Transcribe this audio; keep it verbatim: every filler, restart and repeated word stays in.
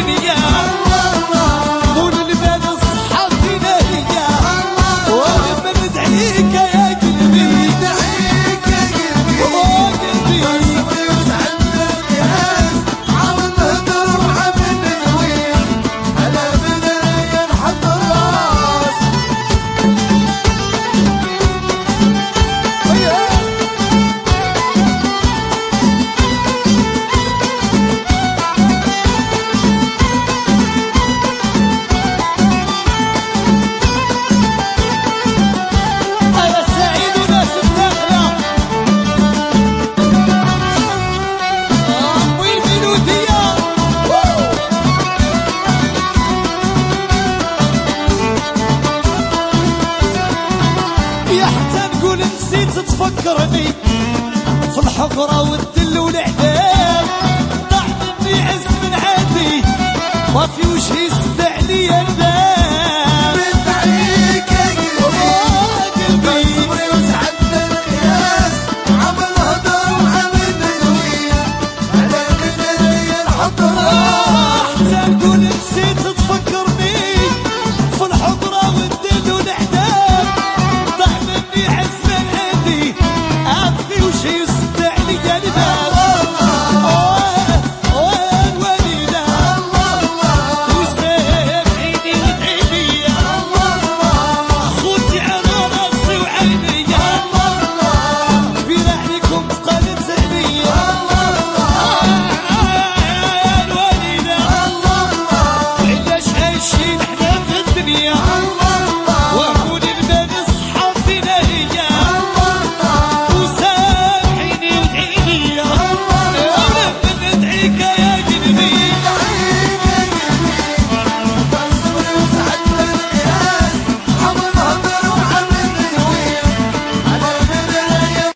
الدنيا طول البال الصحة فينا هي وانا بندعيك يا قلبي ندعيك يا قلبي وقلبي وسعدنا الناس عاود نهدر وعامل نوير على بداية نحط الراس يا سعيد وناس الداخلة والميلودية يا حتى نقول نسيت تفكرني في الحضرة والذل والعذاب ضاع مني عز من عادي ما في وش يسد عليا